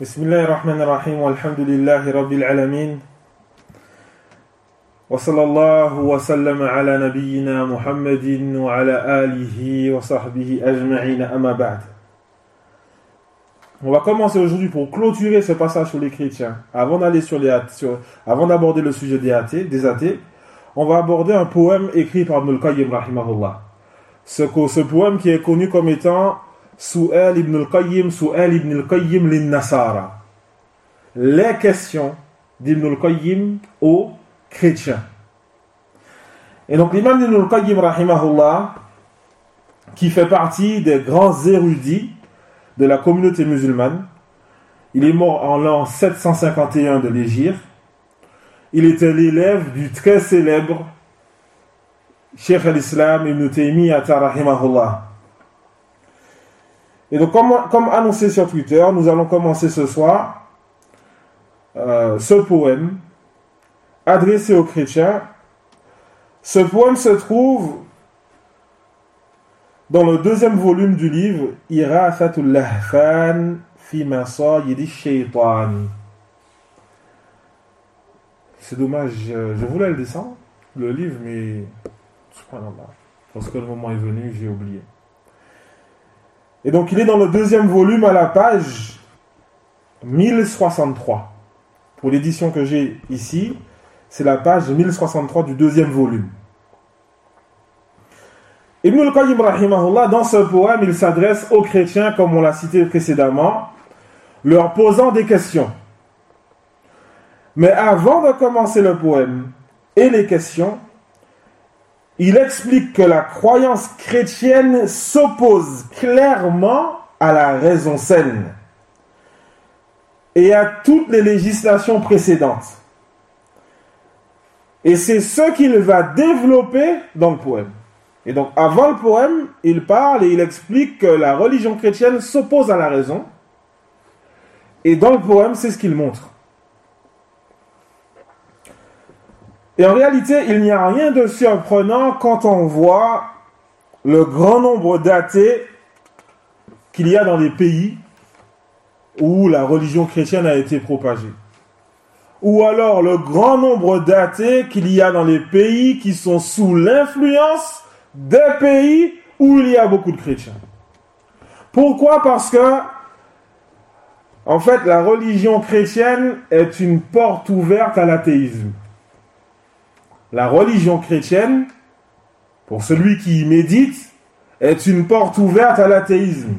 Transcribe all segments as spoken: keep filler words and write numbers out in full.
Bismillahirrahmanirrahim, walhamdulillahi rabbil alamin. Wa sallallahu wa sallama ala nabiyyina Muhammadin wa ala alihi wa sahbihi ajma'in amma ba'd. On va commencer aujourd'hui pour clôturer ce passage sur les chrétiens. Avant d'aller sur les athées, sur, avant d'aborder le sujet des athées, des athées, on va aborder un poème écrit par Ibn al-Qayyim rahimahullah. Ce, ce poème qui est connu comme étant Su'al ibn al-Qayyim, Su'al ibn al-Qayyim lin-Nasara. Les questions d'Ibn al-Qayyim aux chrétiens. Et donc l'imam Ibn al-Qayyim rahimahullah, qui fait partie des grands érudits de la communauté musulmane, il est mort en l'an sept cent cinquante et un de l'Hégire. Il était l'élève du très célèbre Cheikh al-Islam Ibn Taymiyyah rahimahullah. Et donc, comme, comme annoncé sur Twitter, nous allons commencer ce soir euh, ce poème adressé aux chrétiens. Ce poème se trouve dans le deuxième volume du livre Irathatul Lahfan fi Masayidi Shaytan. C'est dommage, je, je voulais le descendre, le livre, mais subhanallah, parce que le moment est venu, j'ai oublié. Et donc il est dans le deuxième volume à la page mille soixante-trois. Pour l'édition que j'ai ici, c'est la page mille soixante-trois du deuxième volume. Ibn al-Qayyim rahimahullah, dans ce poème, il s'adresse aux chrétiens, comme on l'a cité précédemment, leur posant des questions. Mais avant de commencer le poème et les questions, il explique que la croyance chrétienne s'oppose clairement à la raison saine et à toutes les législations précédentes. Et c'est ce qu'il va développer dans le poème. Et donc, avant le poème, il parle et il explique que la religion chrétienne s'oppose à la raison. Et dans le poème, c'est ce qu'il montre. Et en réalité, il n'y a rien de surprenant quand on voit le grand nombre d'athées qu'il y a dans les pays où la religion chrétienne a été propagée. Ou alors le grand nombre d'athées qu'il y a dans les pays qui sont sous l'influence des pays où il y a beaucoup de chrétiens. Pourquoi ? Parce que, en fait, la religion chrétienne est une porte ouverte à l'athéisme. La religion chrétienne, pour celui qui y médite, est une porte ouverte à l'athéisme.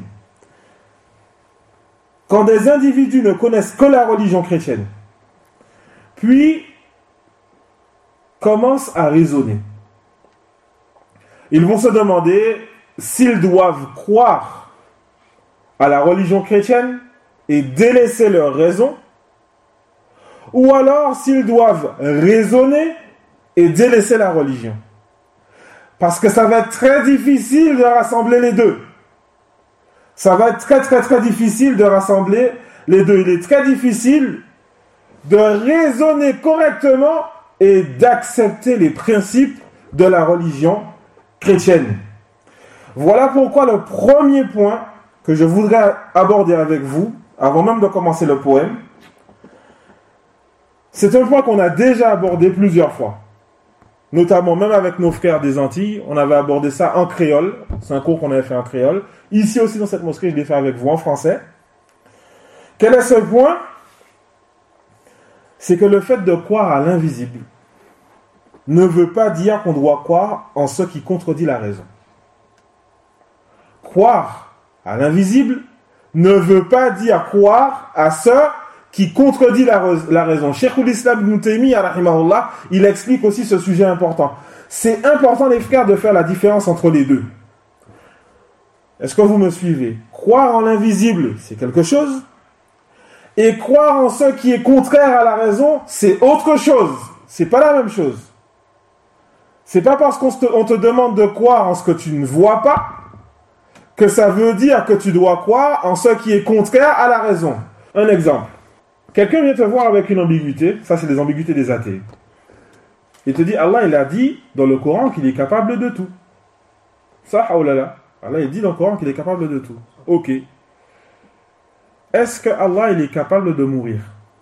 Quand des individus ne connaissent que la religion chrétienne, puis commencent à raisonner, ils vont se demander s'ils doivent croire à la religion chrétienne et délaisser leur raison, ou alors s'ils doivent raisonner et délaisser la religion. Parce que ça va être très difficile de rassembler les deux. Ça va être très très très difficile de rassembler les deux. Il est très difficile de raisonner correctement et d'accepter les principes de la religion chrétienne. Voilà pourquoi le premier point que je voudrais aborder avec vous, avant même de commencer le poème, c'est un point qu'on a déjà abordé plusieurs fois. Notamment même avec nos frères des Antilles, on avait abordé ça en créole. C'est un cours qu'on avait fait en créole. Ici aussi dans cette mosquée, je l'ai fait avec vous en français. Quel est ce point ? C'est que le fait de croire à l'invisible ne veut pas dire qu'on doit croire en ce qui contredit la raison. Croire à l'invisible ne veut pas dire croire à ce qui contredit la, la raison. Cheikh al-Islam Ibn Taymiyyah rahimahullah, il explique aussi ce sujet important. C'est important, les frères, de faire la différence entre les deux. Est-ce que vous me suivez ? Croire en l'invisible, c'est quelque chose. Et croire en ce qui est contraire à la raison, c'est autre chose. C'est pas la même chose. C'est pas parce qu'on te, on te demande de croire en ce que tu ne vois pas que ça veut dire que tu dois croire en ce qui est contraire à la raison. Un exemple. Quelqu'un vient te voir avec une ambiguïté, ça c'est les ambiguïtés des athées. Il te dit, Allah il a dit dans le Coran qu'il est capable de tout. Ça, oh là là. Allah il dit dans le Coran qu'il est capable de tout. Ok. est-ce que Allah il est capable de mourir?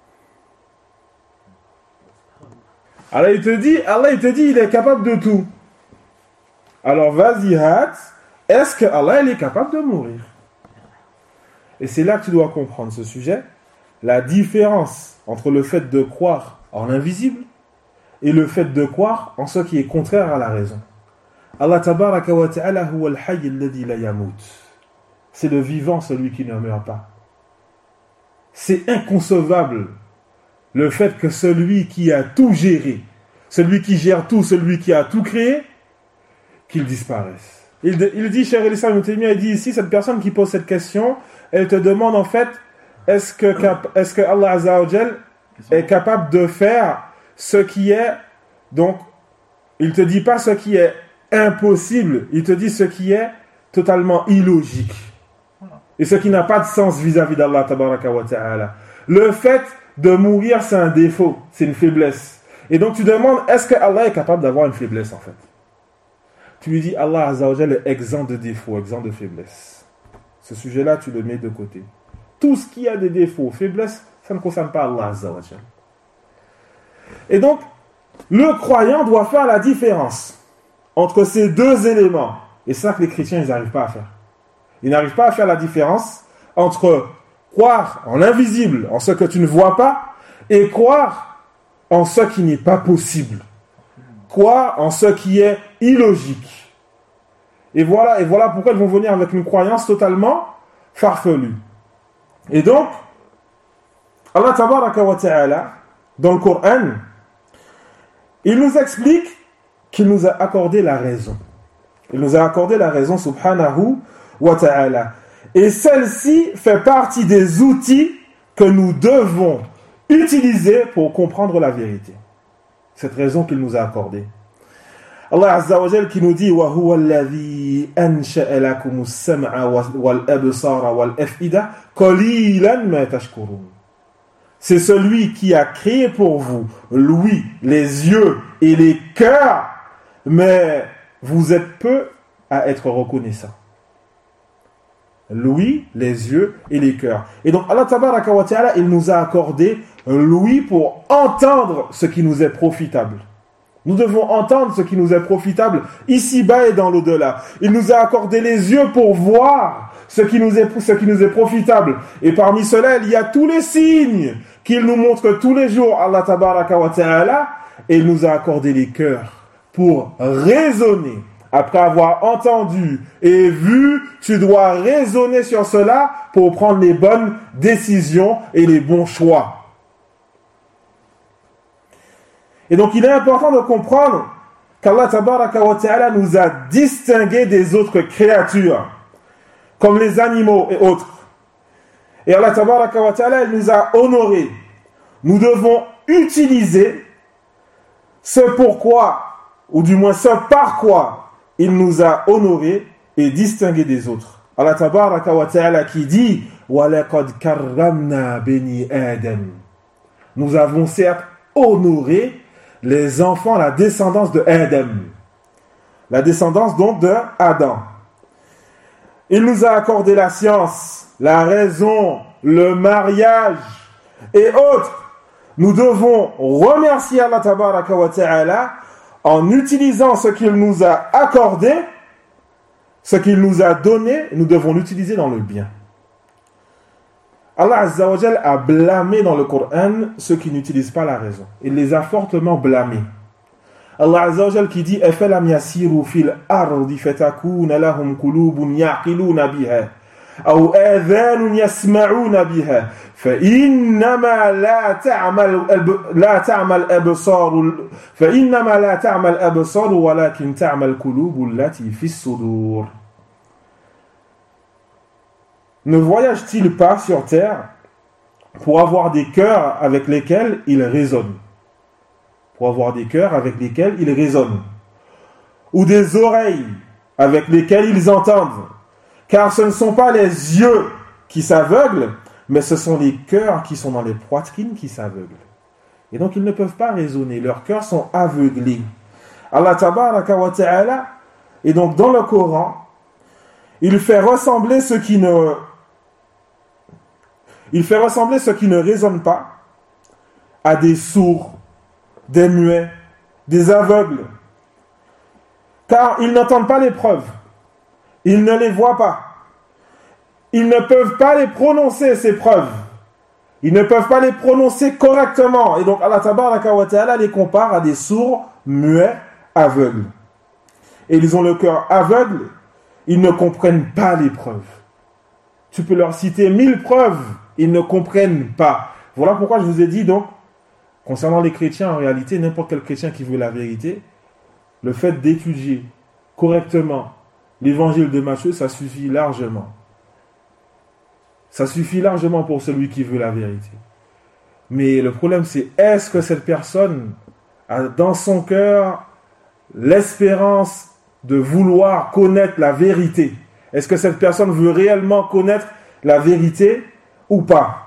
Alors il te dit, Allah il te dit, il est capable de tout. Alors vas-y, hâte, est-ce que Allah il est capable de mourir? Et c'est là que tu dois comprendre ce sujet, la différence entre le fait de croire en l'invisible et le fait de croire en ce qui est contraire à la raison. Allah tabaraka wa ta'ala huwa al-hayy alladhi la yamut. C'est le vivant, celui qui ne meurt pas. C'est inconcevable le fait que celui qui a tout géré, celui qui gère tout, celui qui a tout créé, qu'il disparaisse. Il, il dit, Cheikh el-Islam Ibn Taymiyyah, il dit ici, cette personne qui pose cette question, elle te demande en fait, est-ce que, est-ce que Allah Azza wa Jal est capable de faire ce qui est, donc, il te dit pas ce qui est impossible, il te dit ce qui est totalement illogique. Et ce qui n'a pas de sens vis-à-vis d'Allah tabaraka wa ta'ala. Le fait de mourir, c'est un défaut, c'est une faiblesse. Et donc tu demandes, est-ce que Allah est capable d'avoir une faiblesse en fait? Tu lui dis, Allah Azza wa Jal est exempt de défauts, exempt de faiblesse. Ce sujet-là, tu le mets de côté. Tout ce qui a des défauts, faiblesses, ça ne concerne pas Allah Azza wa Jal. Et donc, le croyant doit faire la différence entre ces deux éléments. Et c'est ça que les chrétiens, ils n'arrivent pas à faire. Ils n'arrivent pas à faire la différence entre croire en l'invisible, en ce que tu ne vois pas, et croire en ce qui n'est pas possible. Croire en ce qui est illogique. Et voilà, et voilà pourquoi ils vont venir avec une croyance totalement farfelue. Et donc, Allah tabaraka wa ta'ala, dans le Coran, il nous explique qu'il nous a accordé la raison. Il nous a accordé la raison, subhanahu wa ta'ala. Et celle-ci fait partie des outils que nous devons utiliser pour comprendre la vérité. Cette raison qu'il nous a accordée. Allah Azza wa Jal qui nous dit wa huwa alladhi ansha'a lakum as-sam'a wal absara wal af'ida qalilan ma tashkurun. C'est celui qui a créé pour vous l'ouïe, les yeux et les cœurs, mais vous êtes peu à être reconnaissants. L'ouïe, les yeux et les cœurs. Et donc Allah tabaraka wa ta'ala, il nous a accordé l'ouïe pour entendre ce qui nous est profitable. Nous devons entendre ce qui nous est profitable ici-bas et dans l'au-delà. Il nous a accordé les yeux pour voir ce qui nous est, ce qui nous est profitable. Et parmi cela, il y a tous les signes qu'il nous montre tous les jours, Allah tabaraka wa ta'ala, et il nous a accordé les cœurs pour raisonner. Après avoir entendu et vu, tu dois raisonner sur cela pour prendre les bonnes décisions et les bons choix. Et donc il est important de comprendre qu'Allah tabaraka wa ta'ala nous a distingués des autres créatures, comme les animaux et autres. Et Allah tabaraka wa ta'ala, il nous a honorés. Nous devons utiliser ce pourquoi, ou du moins ce par quoi, il nous a honorés et distingués des autres. Allah tabaraka wa ta'ala qui dit وَلَقَدْ كَرَّمْنَا بَنِي آدَمَ. Nous avons certes honoré les enfants, la descendance de Adam. La descendance donc de Adam. Il nous a accordé la science, la raison, le mariage et autres. Nous devons remercier Allah tabaraka wa ta'ala en utilisant ce qu'il nous a accordé, ce qu'il nous a donné, nous devons l'utiliser dans le bien. Allah Azza wa Jal a blâmé dans le Coran ceux qui n'utilisent pas la raison. Il les a fortement blâmés. Allah Azza wa Jal qui dit أَفَلَمْ يَسِيرُوا فِي الْأَرْضِ فَتَكُونَ لَهُمْ قُلُوبٌ يَعْقِلُونَ بِهَا أَوْ آذَانٌ يَسْمَعُونَ بِهَا فإنما لا تعمل لا تعمل أبصار فإنما لا تعمل أبصار ولكن تعمل قلوب التي في الصدور. Ne voyage-t-il pas sur terre pour avoir des cœurs avec lesquels il raisonne, pour avoir des cœurs avec lesquels il raisonne, ou des oreilles avec lesquelles ils entendent, car ce ne sont pas les yeux qui s'aveuglent, mais ce sont les cœurs qui sont dans les poitrines qui s'aveuglent. Et donc ils ne peuvent pas raisonner, leurs cœurs sont aveuglés. Allah tabaraka wa ta'ala, et donc dans le Coran, il fait ressembler ceux qui ne... Il fait ressembler ceux qui ne raisonnent pas à des sourds, des muets, des aveugles. Car ils n'entendent pas les preuves. Ils ne les voient pas. Ils ne peuvent pas les prononcer, ces preuves. Ils ne peuvent pas les prononcer correctement. Et donc Allah Tabaraka wa Ta'ala les compare à des sourds, muets, aveugles. Et ils ont le cœur aveugle. Ils ne comprennent pas les preuves. Tu peux leur citer mille preuves. Ils ne comprennent pas. Voilà pourquoi je vous ai dit donc, concernant les chrétiens, en réalité, n'importe quel chrétien qui veut la vérité, le fait d'étudier correctement l'évangile de Matthieu, ça suffit largement. Ça suffit largement pour celui qui veut la vérité. Mais le problème, c'est est-ce que cette personne a dans son cœur l'espérance de vouloir connaître la vérité? Est-ce que cette personne veut réellement connaître la vérité ou pas?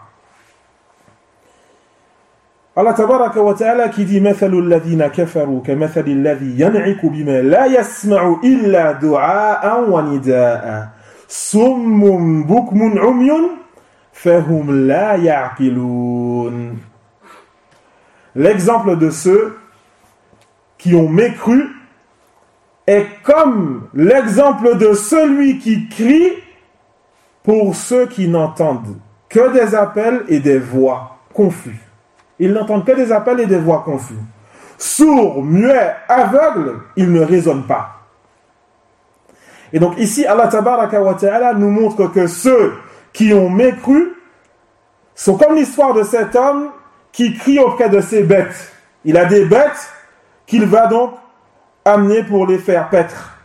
Allah tabaraka wa ta'ala qui dit mathalu alladhina kafaru kamathali alladhi yan'iku bima la yasma'u illa du'a'an wa nidaa'a summun bukmun umyun fahum la ya'qilun. L'exemple de ceux qui ont mécru est comme l'exemple de celui qui crie pour ceux qui n'entendent que des appels et des voix confus. Ils n'entendent que des appels et des voix confus. Sourds, muets, aveugles, ils ne raisonnent pas. Et donc ici, Allah Tabaraka wa Ta'ala nous montre que ceux qui ont mécru sont comme l'histoire de cet homme qui crie auprès de ses bêtes. Il a des bêtes qu'il va donc amener pour les faire paître.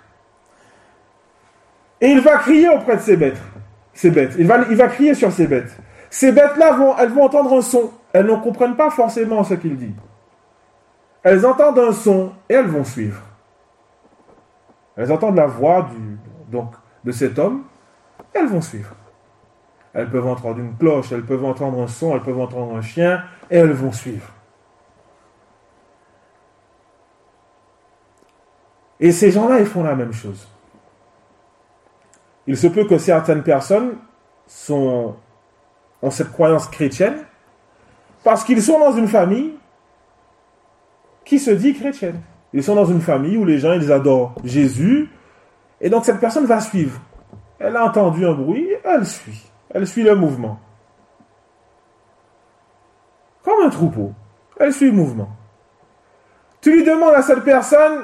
Et il va crier auprès de ses bêtes. Ses bêtes. Il va, il va crier sur ses bêtes. Ces bêtes-là, vont, elles vont entendre un son. Elles ne comprennent pas forcément ce qu'il dit. Elles entendent un son et elles vont suivre. Elles entendent la voix du, donc, de cet homme et elles vont suivre. Elles peuvent entendre une cloche, elles peuvent entendre un son, elles peuvent entendre un chien et elles vont suivre. Et ces gens-là, ils font la même chose. Il se peut que certaines personnes sont, ont cette croyance chrétienne parce qu'ils sont dans une famille qui se dit chrétienne. Ils sont dans une famille où les gens, ils adorent Jésus. Et donc, cette personne va suivre. Elle a entendu un bruit, elle suit. Elle suit le mouvement. Comme un troupeau. Elle suit le mouvement. Tu lui demandes à cette personne,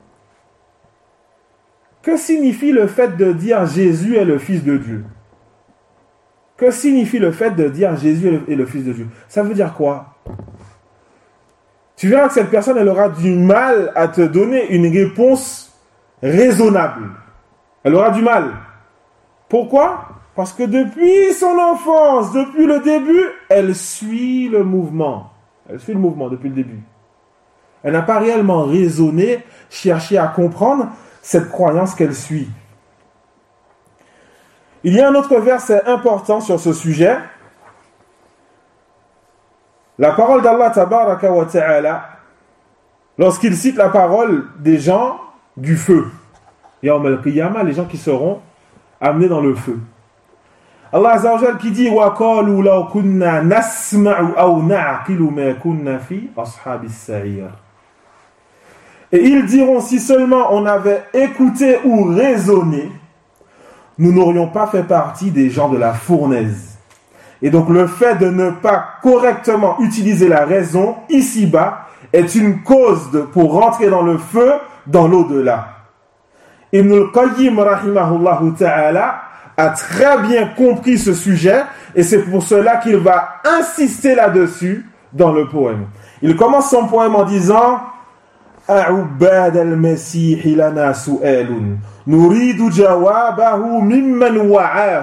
que signifie le fait de dire Jésus est le Fils de Dieu? Que signifie le fait de dire Jésus est le, est le Fils de Dieu? Ça veut dire quoi? Tu verras que cette personne, elle aura du mal à te donner une réponse raisonnable. Elle aura du mal. Pourquoi? Parce que depuis son enfance, depuis le début, elle suit le mouvement. Elle suit le mouvement depuis le début. Elle n'a pas réellement raisonné, cherché à comprendre cette croyance qu'elle suit. Il y a un autre verset important sur ce sujet. La parole d'Allah Tabaraka wa Ta'ala, lorsqu'il cite la parole des gens du feu. Yawm al-Qiyamah, les gens qui seront amenés dans le feu. Allah Azza wa Jal qui dit wa qalu law kunna nasma'u aw na'qilu ma kunna fi ashabis sa'ir. Et ils diront, si seulement on avait écouté ou raisonné, nous n'aurions pas fait partie des gens de la fournaise. Et donc le fait de ne pas correctement utiliser la raison ici-bas est une cause de, pour rentrer dans le feu, dans l'au-delà. Ibn al-Qayyim rahimahullahu ta'ala a très bien compris ce sujet et c'est pour cela qu'il va insister là-dessus dans le poème. Il commence son poème en disant أعباد المسيح لنا سؤال نريد جوابه ممن وعاه.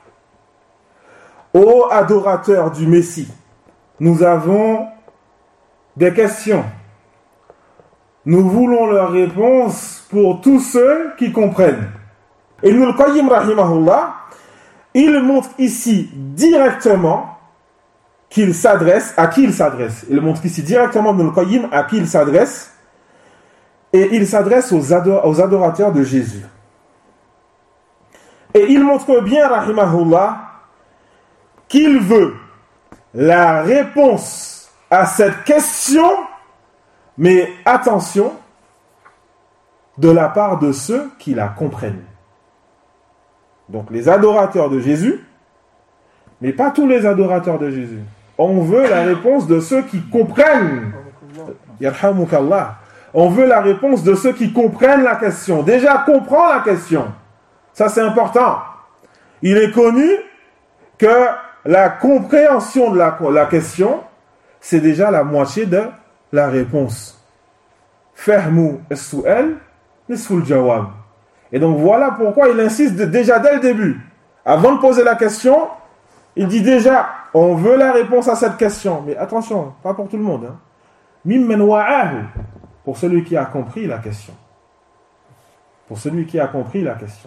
Ô adorateurs du Messie, nous avons des questions. Nous voulons leur réponse pour tous ceux qui comprennent. Et Ibn al-Qayyim rahimahullah, il montre ici directement qu'il s'adresse, à qui il s'adresse. Il montre ici directement Ibn al-Qayyim à qui il s'adresse. Et il s'adresse aux, ador- aux adorateurs de Jésus. Et il montre bien, rahimahullah, qu'il veut la réponse à cette question, mais attention, de la part de ceux qui la comprennent. Donc les adorateurs de Jésus, mais pas tous les adorateurs de Jésus. On veut la réponse de ceux qui comprennent. Yarhamukallah. On veut la réponse de ceux qui comprennent la question. Déjà, comprends la question. Ça, c'est important. Il est connu que la compréhension de la, la question, c'est déjà la moitié de la réponse. Fahmu as-su'al nisful jawab. Et donc, voilà pourquoi il insiste de, déjà dès le début. Avant de poser la question, il dit déjà, on veut la réponse à cette question. Mais attention, pas pour tout le monde. Hein. Mimmen wa'ahu. Pour celui qui a compris la question. Pour celui qui a compris la question.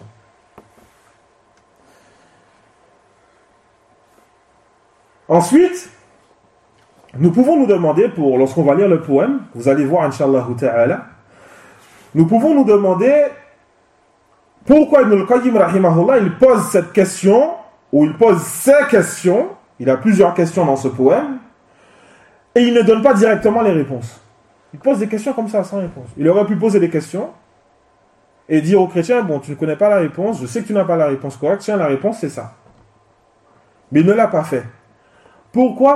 Ensuite, nous pouvons nous demander, pour lorsqu'on va lire le poème, vous allez voir, Inch'Allah ta'ala, nous pouvons nous demander pourquoi Ibn al-Qayyim, rahimahullah, il pose cette question, ou il pose ces questions, il a plusieurs questions dans ce poème, et il ne donne pas directement les réponses. Il pose des questions comme ça, sans réponse. Il aurait pu poser des questions et dire aux chrétiens, bon, tu ne connais pas la réponse, je sais que tu n'as pas la réponse correcte, tiens, la réponse, c'est ça. Mais il ne l'a pas fait. Pourquoi ?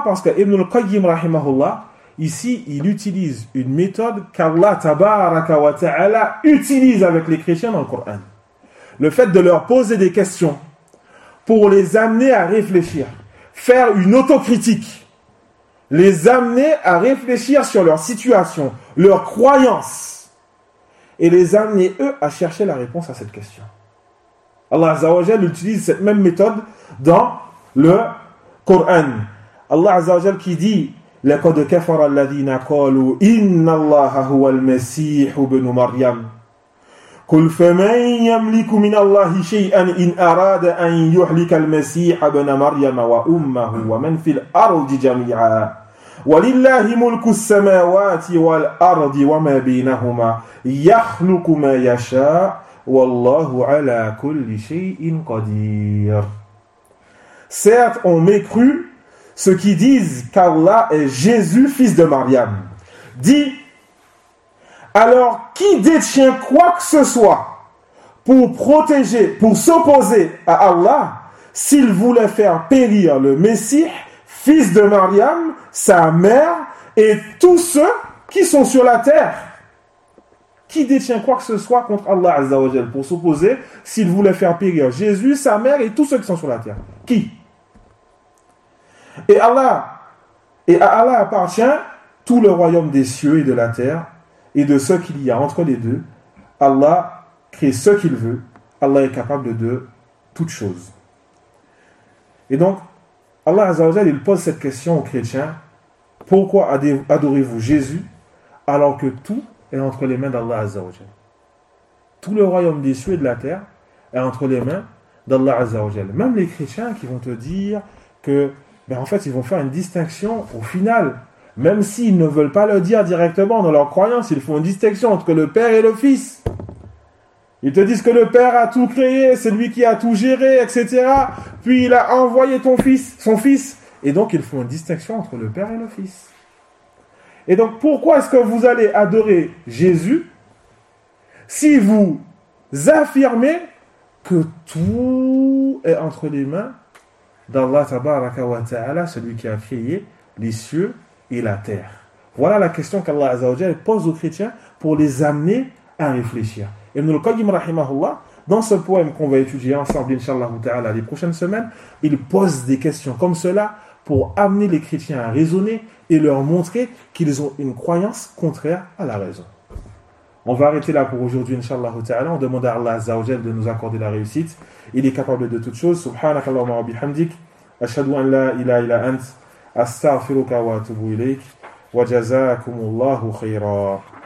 Parce que Ibn al-Qayyim, rahimahullah, ici, il utilise une méthode qu'Allah, tabaraka wa ta'ala, utilise avec les chrétiens dans le Coran. Le fait de leur poser des questions pour les amener à réfléchir, faire une autocritique, les amener à réfléchir sur leur situation, leurs croyances, et les amener, eux, à chercher la réponse à cette question. Allah Azza wa Jal utilise cette même méthode dans le Coran. Allah Azza wa Jal qui dit لَقَدْ كَفَرَ الَّذِينَ قَالُوا إِنَّ اللَّهَ هُوَ الْمَسِيحُ ابْنُ مَرْيَمَ قُلْ فَمَنْ يَمْلِكُ مِنَ اللَّهِ شَيْئًا إِنْ أَرَادَ أَنْ يُهْلِكَ الْمَسِيحَ ابْنَ مَرْيَمَ وَأُمَّهُ وَمَنْ فِي الْأَرْضِ جَمِيعًا وَلِلَّهِ مُلْكُ السَّمَاوَاتِ وَالْأَرْضِ وَمَا بَيْنَهُمَا يَخْلُقُ مَا يَشَاءُ وَاللَّهُ عَلَى كُلِّ شَيْءٍ قَدِيرٌ. Certes, on mécru ceux qui disent qu'Allah est Jésus, fils de Mariam. Dit, alors qui détient quoi que ce soit pour protéger, pour s'opposer à Allah, s'il voulait faire périr le Messie, fils de Mariam, sa mère, et tous ceux qui sont sur la terre? Qui détient quoi que ce soit contre Allah Azza wa Jal pour s'opposer s'il voulait faire périr Jésus, sa mère, et tous ceux qui sont sur la terre? Qui? Et Allah, et à Allah appartient tout le royaume des cieux et de la terre, et de ce qu'il y a entre les deux. Allah crée ce qu'il veut. Allah est capable de toutes choses. Et donc, Allah Azza wa Jal, il pose cette question aux chrétiens. Pourquoi adorez-vous Jésus alors que tout est entre les mains d'Allah Azza wa Jal? Tout le royaume des cieux et de la terre est entre les mains d'Allah Azza wa Jal. Même les chrétiens qui vont te dire que ben en fait, ils vont faire une distinction au final. Même s'ils ne veulent pas le dire directement dans leur croyance, ils font une distinction entre le Père et le Fils. Ils te disent que le Père a tout créé, c'est lui qui a tout géré, et cetera. Puis il a envoyé ton fils, son Fils. Et donc, ils font une distinction entre le Père et le Fils. Et donc, pourquoi est-ce que vous allez adorer Jésus si vous affirmez que tout est entre les mains d'Allah tabaraka wa ta'ala, celui qui a créé les cieux et la terre? Voilà la question qu'Allah Azza wa Jalla pose aux chrétiens pour les amener à réfléchir. Ibn al-Qayyim rahimahullah, dans ce poème qu'on va étudier ensemble inshallah ta'ala les prochaines semaines, il pose des questions comme cela pour amener les chrétiens à raisonner et leur montrer qu'ils ont une croyance contraire à la raison. On va arrêter là pour aujourd'hui inshallah ta'ala. On demande à Allah Azza wa Jalla de nous accorder la réussite. Il est capable de toutes choses. Subhanakallahumma wa bihamdik, ashhadu an la ilaha illa ant, astaghfiruka wa atubu ilayk, wa jazakumullahu khayra.